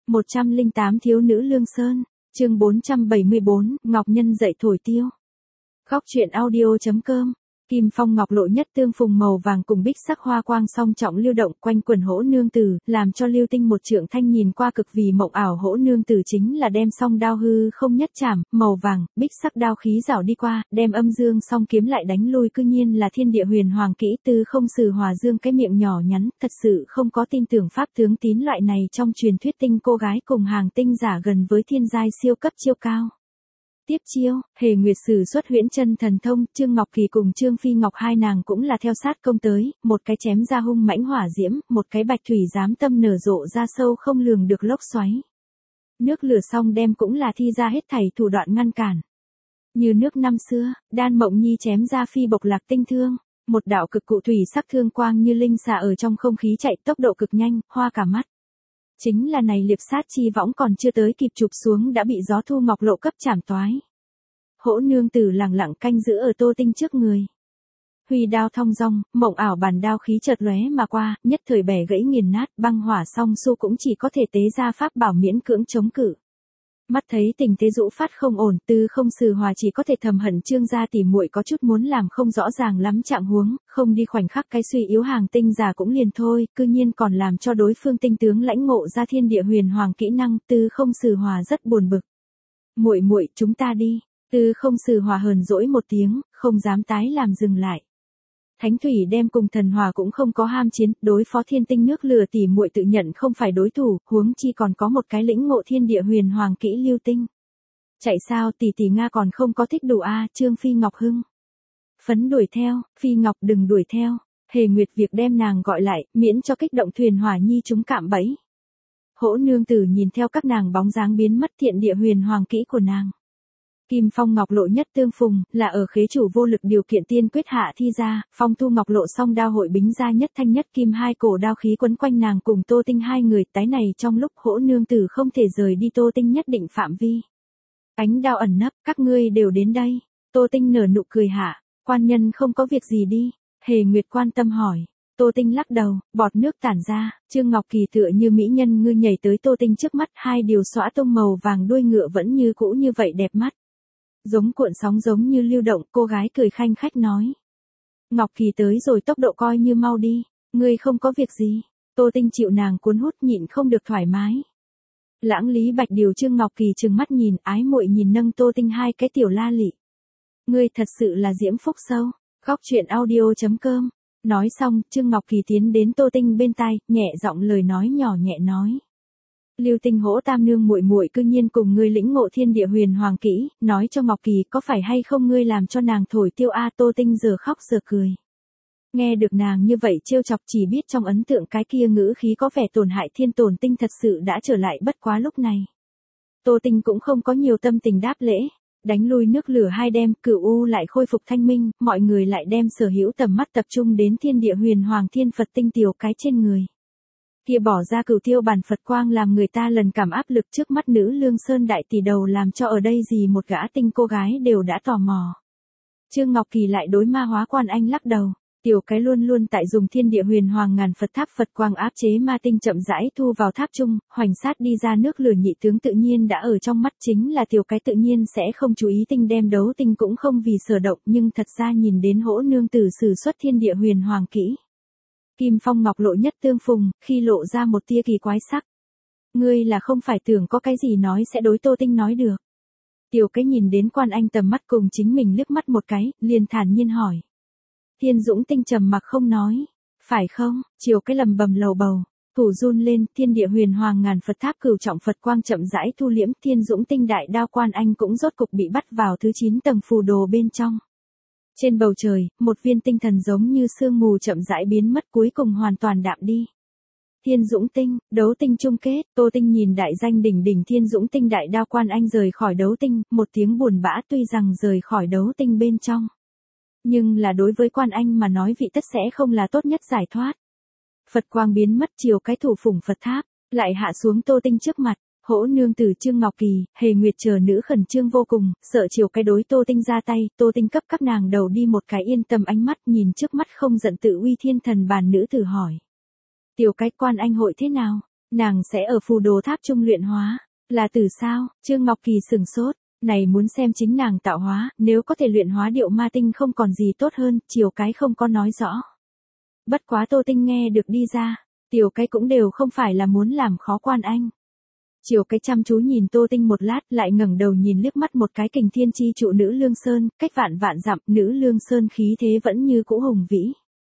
108 Thiếu nữ Lương Sơn, chương 474, Ngọc Nhân dậy thổi tiêu. Góc truyện audio.com. Kim phong ngọc lộ nhất tương phùng, màu vàng cùng bích sắc hoa quang song trọng lưu động quanh quần hỗ nương tử, làm cho Lưu Tinh một trượng thanh nhìn qua cực vì mộng ảo. Hỗ nương tử chính là đem song đao hư không nhất chảm, màu vàng, bích sắc đao khí rảo đi qua, đem âm dương song kiếm lại đánh lui. Cư nhiên là thiên địa huyền hoàng kỹ tư không sử hòa dương. Cái miệng nhỏ nhắn, thật sự không có tin tưởng pháp tướng tín loại này trong truyền thuyết tinh cô gái cùng hàng tinh giả gần với thiên giai siêu cấp chiêu cao. Tiếp chiêu, Hề Nguyệt sử xuất huyễn chân thần thông, Trương Ngọc Kỳ cùng Trương Phi Ngọc hai nàng cũng là theo sát công tới, một cái chém ra hung mãnh hỏa diễm, một cái bạch thủy giám tâm nở rộ ra sâu không lường được lốc xoáy. Nước lửa song đem cũng là thi ra hết thảy thủ đoạn ngăn cản. Như nước năm xưa, Đan Mộng Nhi chém ra phi bộc lạc tinh thương, một đạo cực cụ thủy sắc thương quang như linh xà ở trong không khí chạy tốc độ cực nhanh, hoa cả mắt. Chính là này liệp sát chi võng còn chưa tới kịp chụp xuống đã bị gió thu ngọc lộ cấp chảm toái. Hỗ nương tử lẳng lặng canh giữ ở Tô Tinh trước người. Huy đao thong dong, mộng ảo bàn đao khí chợt lóe mà qua, nhất thời bẻ gãy nghiền nát, băng hỏa song su cũng chỉ có thể tế ra pháp bảo miễn cưỡng chống cự. Mắt thấy tình thế dũ phát không ổn, tư không sử hòa chỉ có thể thầm hận Trương gia tỉ muội có chút muốn làm không rõ ràng lắm trạng huống, không đi khoảnh khắc cái suy yếu hàng tinh giả cũng liền thôi, cư nhiên còn làm cho đối phương tinh tướng lãnh ngộ ra thiên địa huyền hoàng kỹ năng. Tư không sử hòa rất buồn bực. Muội muội, chúng ta đi. Tư không sử hòa hờn dỗi một tiếng, không dám tái làm dừng lại. Thánh thủy đem cùng thần hòa cũng không có ham chiến, đối phó thiên tinh nước lửa tỉ muội tự nhận không phải đối thủ, huống chi còn có một cái lĩnh ngộ thiên địa huyền hoàng kỹ Lưu Tinh. Chạy sao, tỷ tỷ Nga còn không có thích đủ a. Trương Phi Ngọc hưng phấn đuổi theo. Phi Ngọc đừng đuổi theo. Hề Nguyệt việc đem nàng gọi lại, miễn cho kích động thuyền hỏa nhi chúng cạm bẫy. Hỗ nương tử nhìn theo các nàng bóng dáng biến mất thiện địa huyền hoàng kỹ của nàng. Kim phong ngọc lộ nhất tương phùng, là ở khế chủ vô lực điều kiện tiên quyết hạ thi ra, phong thu ngọc lộ song đao hội bính ra nhất thanh nhất kim, hai cổ đao khí quấn quanh nàng cùng Tô Tinh hai người. Tái này trong lúc hỗ nương tử không thể rời đi Tô Tinh nhất định phạm vi. Ánh đao ẩn nấp, các ngươi đều đến đây. Tô Tinh nở nụ cười hạ, quan nhân không có việc gì đi. Hề Nguyệt quan tâm hỏi. Tô Tinh lắc đầu, bọt nước tản ra, Trương Ngọc Kỳ tựa như mỹ nhân ngư nhảy tới Tô Tinh trước mắt, hai điều xõa tông màu vàng đuôi ngựa vẫn như cũ như vậy đẹp mắt. Giống cuộn sóng giống như lưu động, cô gái cười khanh khách nói. Ngọc Kỳ tới rồi, tốc độ coi như mau đi, ngươi không có việc gì. Tô Tinh chịu nàng cuốn hút nhịn không được thoải mái. Lãng Lý Bạch điều Trương Ngọc Kỳ trừng mắt nhìn, ái muội nhìn nâng Tô Tinh hai cái tiểu la lị. Ngươi thật sự là diễm phúc sâu. Góc truyện audio.com. Nói xong, Trương Ngọc Kỳ tiến đến Tô Tinh bên tai, nhẹ giọng lời nói nhỏ nhẹ nói. Lưu Tinh hỗ tam nương muội muội cư nhiên cùng ngươi lĩnh ngộ thiên địa huyền hoàng kỹ, nói cho Ngọc Kỳ có phải hay không ngươi làm cho nàng thổi tiêu a. Tô Tinh giờ khóc giờ cười. Nghe được nàng như vậy trêu chọc, chỉ biết trong ấn tượng cái kia ngữ khí có vẻ tổn hại thiên tổn tinh thật sự đã trở lại, bất quá lúc này. Tô Tinh cũng không có nhiều tâm tình đáp lễ. Đánh lui nước lửa hai đem, Cửu U lại khôi phục thanh minh, mọi người lại đem sở hữu tầm mắt tập trung đến thiên địa huyền hoàng thiên Phật tinh tiểu cái trên người. Kia bỏ ra cửu tiêu bản Phật quang làm người ta lần cảm áp lực trước mắt nữ Lương Sơn đại tỷ đầu, làm cho ở đây gì một gã tinh cô gái đều đã tò mò. Trương Ngọc Kỳ lại đối ma hóa quan anh lắc đầu. Tiểu cái luôn luôn tại dùng thiên địa huyền hoàng ngàn Phật tháp Phật quang áp chế ma tinh chậm rãi thu vào tháp trung, hoành sát đi ra nước lửa nhị tướng tự nhiên đã ở trong mắt, chính là tiểu cái tự nhiên sẽ không chú ý tinh đem đấu tinh cũng không vì sở động, nhưng thật ra nhìn đến hỗ nương tử sử xuất thiên địa huyền hoàng kỹ. Kim phong ngọc lộ nhất tương phùng, khi lộ ra một tia kỳ quái sắc. Ngươi là không phải tưởng có cái gì nói sẽ đối Tô Tinh nói được. Tiểu cái nhìn đến quan anh tầm mắt cùng chính mình liếc mắt một cái, liền thản nhiên hỏi. Thiên Dũng Tinh trầm mặc không nói. Phải không? Chiều cái lầm bầm lầu bầu. Thủ run lên, thiên địa huyền hoàng ngàn Phật tháp cửu trọng Phật quang chậm rãi thu liễm, Thiên Dũng Tinh đại đao quan anh cũng rốt cục bị bắt vào thứ 9 tầng phù đồ bên trong. Trên bầu trời, một viên tinh thần giống như sương mù chậm rãi biến mất, cuối cùng hoàn toàn đạm đi. Thiên Dũng Tinh, đấu tinh chung kết. Tô Tinh nhìn đại danh đỉnh đỉnh Thiên Dũng Tinh đại đao quan anh rời khỏi đấu tinh, một tiếng buồn bã, tuy rằng rời khỏi đấu tinh bên trong. Nhưng là đối với quan anh mà nói vị tất sẽ không là tốt nhất giải thoát. Phật quang biến mất, chiều cái thủ phủng Phật tháp, lại hạ xuống Tô Tinh trước mặt. Hỗ nương tử Trương Ngọc Kỳ, Hề Nguyệt chờ nữ khẩn trương vô cùng, sợ chiều cái đối Tô Tinh ra tay. Tô Tinh cấp các nàng đầu đi một cái yên tâm ánh mắt, nhìn trước mắt không giận tự uy thiên thần bàn nữ tử hỏi. Tiểu cái quan anh hội thế nào? Nàng sẽ ở phù đồ tháp trung luyện hóa. Là từ sao? Trương Ngọc Kỳ sừng sốt. Này muốn xem chính nàng tạo hóa, nếu có thể luyện hóa điệu ma tinh không còn gì tốt hơn, Chiều cái không có nói rõ. Bất quá Tô Tinh nghe được đi ra, tiểu cái cũng đều không phải là muốn làm khó Quan Anh. Chiều cái chăm chú nhìn Tô Tinh một lát, lại ngẩng đầu nhìn liếc mắt một cái Kình Thiên chi trụ Nữ Lương Sơn, cách vạn vạn dặm, Nữ Lương Sơn khí thế vẫn như cũ hùng vĩ.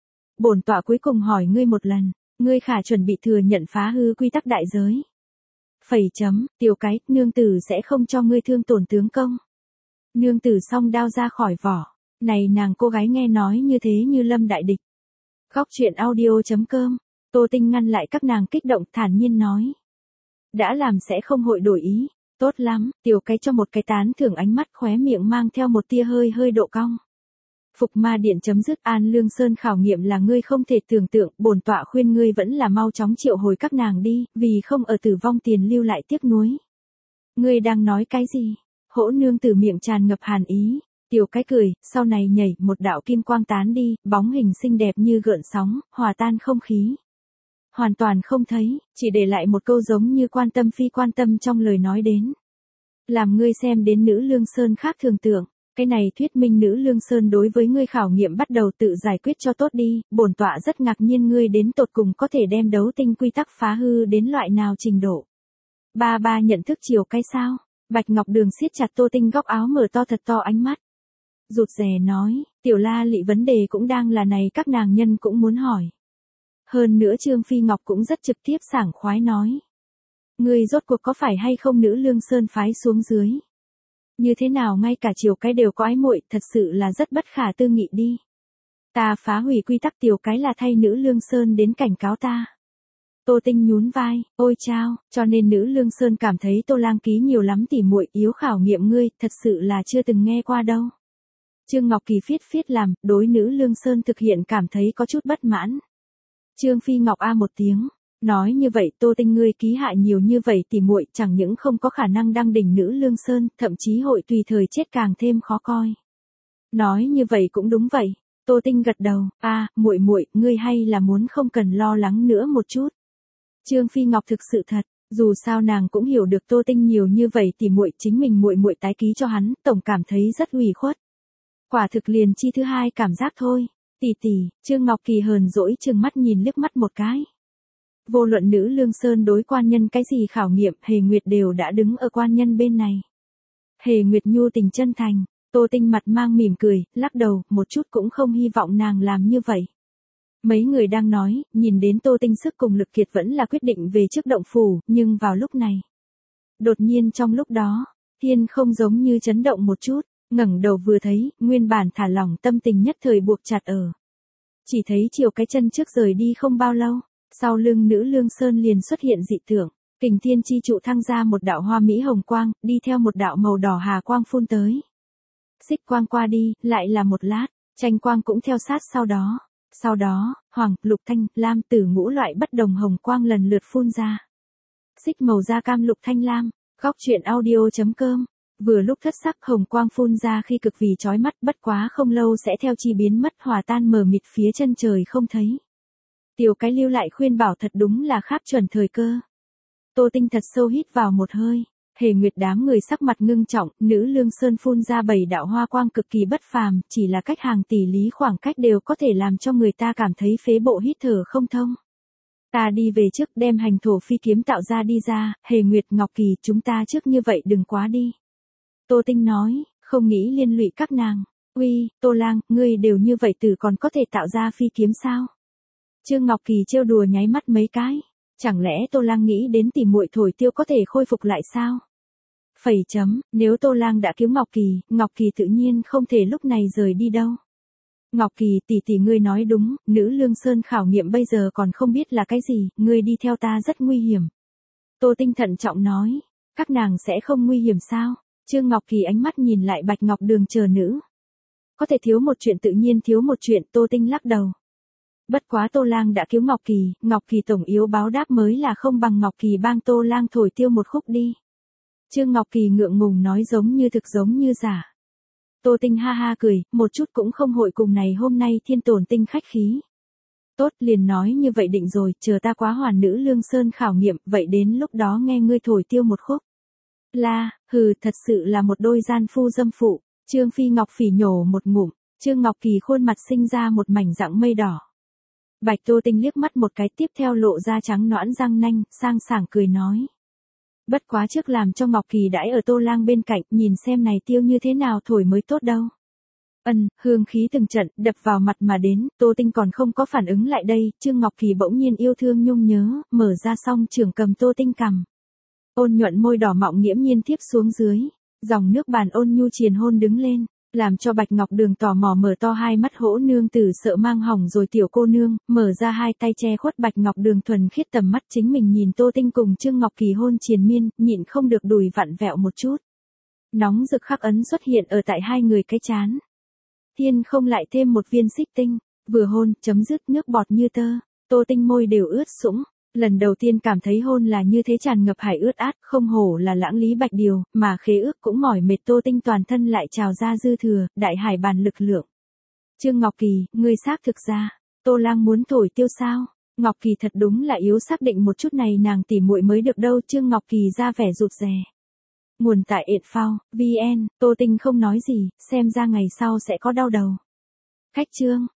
Bổn tọa cuối cùng hỏi ngươi một lần, ngươi khả chuẩn bị thừa nhận phá hư quy tắc đại giới. Phẩy chấm, tiểu cái, nương tử sẽ không cho ngươi thương tổn tướng công. Nương tử song đao ra khỏi vỏ. Này nàng cô gái nghe nói như thế như lâm đại địch. Góc chuyện audio.com. Tô Tinh ngăn lại các nàng kích động, thản nhiên nói. Đã làm sẽ không hội đổi ý. Tốt lắm, tiểu cái cho một cái tán thưởng ánh mắt, khóe miệng mang theo một tia hơi hơi độ cong. Phục ma điện chấm dứt. An Lương Sơn khảo nghiệm là ngươi không thể tưởng tượng, bổn tọa khuyên ngươi vẫn là mau chóng triệu hồi các nàng đi, vì không ở tử vong tiền lưu lại tiếc nuối. Ngươi đang nói cái gì? Hỗ nương tử miệng tràn ngập hàn ý. Tiểu cái cười, sau này nhảy, một đạo kim quang tán đi, bóng hình xinh đẹp như gợn sóng, hòa tan không khí. Hoàn toàn không thấy, chỉ để lại một câu giống như quan tâm phi quan tâm trong lời nói đến. Làm ngươi xem đến Nữ Lương Sơn khác thường tưởng. Cái này thuyết minh Nữ Lương Sơn đối với ngươi khảo nghiệm bắt đầu tự giải quyết cho tốt đi, bổn tọa rất ngạc nhiên ngươi đến tột cùng có thể đem đấu tinh quy tắc phá hư đến loại nào trình độ. Ba nhận thức chiều cái sao? Bạch Ngọc Đường siết chặt Tô Tinh góc áo mở to thật to ánh mắt. Rụt rè nói, tiểu la lị vấn đề cũng đang là này các nàng nhân cũng muốn hỏi. Hơn nữa Trương Phi Ngọc cũng rất trực tiếp sảng khoái nói. Ngươi rốt cuộc có phải hay không Nữ Lương Sơn phái xuống dưới? Như thế nào ngay cả chiều cái đều có ái muội, thật sự là rất bất khả tư nghị đi. Ta phá hủy quy tắc tiểu cái là thay Nữ Lương Sơn đến cảnh cáo ta. Tô Tinh nhún vai, ôi chao, cho nên Nữ Lương Sơn cảm thấy Tô Lang Ký nhiều lắm tỉ muội yếu khảo nghiệm ngươi, thật sự là chưa từng nghe qua đâu. Trương Ngọc Kỳ phiết làm, đối Nữ Lương Sơn thực hiện cảm thấy có chút bất mãn. Trương Phi Ngọc a một tiếng, nói như vậy Tô Tinh ngươi ký hại nhiều như vậy tỉ muội chẳng những không có khả năng đăng đỉnh Nữ Lương Sơn, thậm chí hội tùy thời chết càng thêm khó coi. Nói như vậy cũng đúng vậy. Tô Tinh gật đầu, muội, ngươi hay là muốn không cần lo lắng nữa một chút. Trương Phi Ngọc thực sự thật, dù sao nàng cũng hiểu được Tô Tinh nhiều như vậy tỉ muội chính mình muội tái ký cho hắn, tổng cảm thấy rất ủy khuất. Quả thực liền chi thứ hai cảm giác thôi. Tỷ, Trương Ngọc Kỳ hờn dỗi trừng mắt nhìn liếc mắt một cái. Vô luận Nữ Lương Sơn đối quan nhân cái gì khảo nghiệm, Hề Nguyệt đều đã đứng ở quan nhân bên này. Hề Nguyệt nhu tình chân thành, Tô Tinh mặt mang mỉm cười, lắc đầu, một chút cũng không hy vọng nàng làm như vậy. Mấy người đang nói, nhìn đến Tô Tinh sức cùng lực kiệt vẫn là quyết định về trước động phủ, nhưng vào lúc này. Đột nhiên trong lúc đó, thiên không giống như chấn động một chút, ngẩng đầu vừa thấy, nguyên bản thả lỏng tâm tình nhất thời buộc chặt ở. Chỉ thấy chiều cái chân trước rời đi không bao lâu, sau lưng Nữ Lương Sơn liền xuất hiện dị tượng, Kình Thiên chi trụ thăng ra một đạo hoa mỹ hồng quang, đi theo một đạo màu đỏ hà quang phun tới. Xích quang qua đi, lại là một lát, tranh quang cũng theo sát sau đó, hoàng, lục thanh, lam tử ngũ loại bất đồng hồng quang lần lượt phun ra. Xích màu da cam lục thanh lam, góc chuyện audio.com. Vừa lúc thất sắc hồng quang phun ra khi cực vì chói mắt, bất quá không lâu sẽ theo chi biến mất hòa tan mờ mịt phía chân trời không thấy. Tiểu cái lưu lại khuyên bảo thật đúng là khác chuẩn thời cơ. Tô Tinh thật sâu hít vào một hơi. Hề Nguyệt đám người sắc mặt ngưng trọng, Nữ Lương Sơn phun ra 7 đạo hoa quang cực kỳ bất phàm, chỉ là cách hàng tỷ lý khoảng cách đều có thể làm cho người ta cảm thấy phế bộ hít thở không thông. Ta đi về trước đem hành thổ phi kiếm tạo ra đi ra, Hề Nguyệt Ngọc Kỳ chúng ta trước như vậy đừng quá đi. Tô Tinh nói, không nghĩ liên lụy các nàng. Uy, Tô Lang, ngươi đều như vậy từ còn có thể tạo ra phi kiếm sao? Trương Ngọc Kỳ trêu đùa nháy mắt mấy cái. Chẳng lẽ Tô Lang nghĩ đến tỉ muội thổi tiêu có thể khôi phục lại sao? Phẩy chấm, nếu Tô Lang đã cứu Ngọc Kỳ tự nhiên không thể lúc này rời đi đâu. Ngọc Kỳ tỷ ngươi nói đúng, Nữ Lương Sơn khảo nghiệm bây giờ còn không biết là cái gì, ngươi đi theo ta rất nguy hiểm. Tô Tinh thận trọng nói, các nàng sẽ không nguy hiểm sao? Trương Ngọc Kỳ ánh mắt nhìn lại Bạch Ngọc Đường chờ nữ. Có thể thiếu một chuyện tự nhiên thiếu một chuyện, Tô Tinh lắc đầu. Bất quá Tô Lang đã cứu Ngọc Kỳ tổng yếu báo đáp mới là không bằng Ngọc Kỳ bang Tô Lang thổi tiêu một khúc đi. Trương Ngọc Kỳ ngượng ngùng nói giống như thực giống như giả. Tô Tinh ha ha cười, một chút cũng không hội cùng này hôm nay thiên tổn tinh khách khí. Tốt, liền nói như vậy định rồi, chờ ta quá hoàn nữ lương sơn khảo nghiệm, vậy đến lúc đó nghe ngươi thổi tiêu một khúc. La, hừ, thật sự là một đôi gian phu dâm phụ. Trương Phi Ngọc phỉ nhổ một ngụm, Trương Ngọc Kỳ khuôn mặt sinh ra một mảnh dạng mây đỏ. Bạch Tô Tinh liếc mắt một cái, tiếp theo lộ ra trắng nõn răng nanh, sang sảng cười nói. Bất quá trước làm cho Ngọc Kỳ đãi ở Tô Lang bên cạnh, nhìn xem này tiêu như thế nào thổi mới tốt đâu. Hương khí từng trận, đập vào mặt mà đến, Tô Tinh còn không có phản ứng lại đây, Trương Ngọc Kỳ bỗng nhiên yêu thương nhung nhớ, mở ra song trưởng cầm Tô Tinh cằm. Ôn nhuận môi đỏ mọng nghiễm nhiên tiếp xuống dưới, dòng nước bàn ôn nhu triền hôn đứng lên, làm cho Bạch Ngọc Đường tò mò mở to hai mắt hỗ nương tử sợ mang hỏng rồi tiểu cô nương, mở ra hai tay che khuất Bạch Ngọc Đường thuần khiết tầm mắt chính mình nhìn Tô Tinh cùng Trương Ngọc Kỳ hôn triền miên, nhịn không được đùi vặn vẹo một chút. Nóng rực khắc ấn xuất hiện ở tại hai người cái chán. Thiên không lại thêm một viên xích tinh, vừa hôn, chấm dứt nước bọt như tơ, Tô Tinh môi đều ướt sũng. Lần đầu tiên cảm thấy hôn là như thế tràn ngập hải ướt át, không hổ là lãng lý bạch điều, mà khế ước cũng mỏi mệt. Tô Tinh toàn thân lại trào ra dư thừa, đại hải bàn lực lượng. Trương Ngọc Kỳ, ngươi xác thực ra, Tô Lang muốn thổi tiêu sao? Ngọc Kỳ thật đúng là yếu xác định một chút này nàng tỉ muội mới được đâu. Trương Ngọc Kỳ ra vẻ rụt rè. Nguồn tại @phao.vn, Tô Tinh không nói gì, xem ra ngày sau sẽ có đau đầu. Khách Trương.